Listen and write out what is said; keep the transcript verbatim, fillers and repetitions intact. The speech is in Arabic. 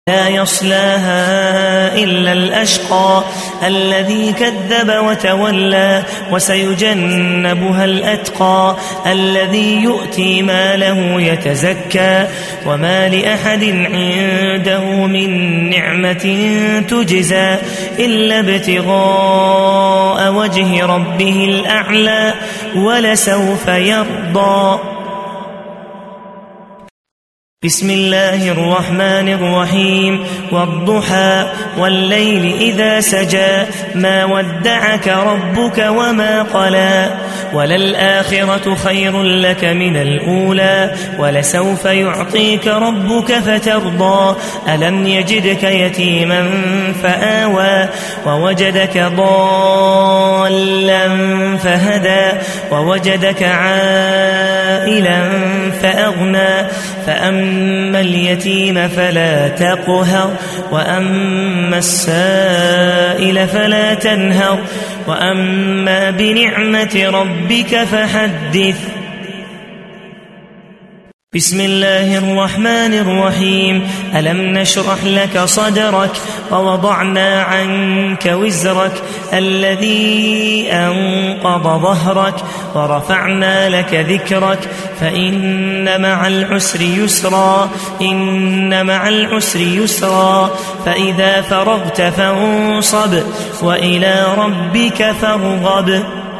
لا يصلاها إلا الأشقى الذي كذب وتولى وسيجنبها الأتقى الذي يؤتي ماله يتزكى وما لأحد عنده من نعمة تجزى إلا ابتغاء وجه ربه الأعلى ولسوف يرضى. بسم الله الرحمن الرحيم والضحى والليل إذا سجى ما ودعك ربك وما قلى وللآخرة خير لك من الأولى ولسوف يعطيك ربك فترضى ألم يجدك يتيما فآوى ووجدك ضالا فهدى ووجدك عائلا فأغنى فأما اليتيم فلا تقهر وأما السائل فلا تنهر وأما بنعمة ربك فحدث. بسم الله الرحمن الرحيم ألم نشرح لك صدرك ووضعنا عنك وزرك الذي أنقض ظهرك ورفعنا لك ذكرك فإن مع العسر يسرا إن مع العسر يسرا فإذا فرغت فانصب وإلى ربك فارغب.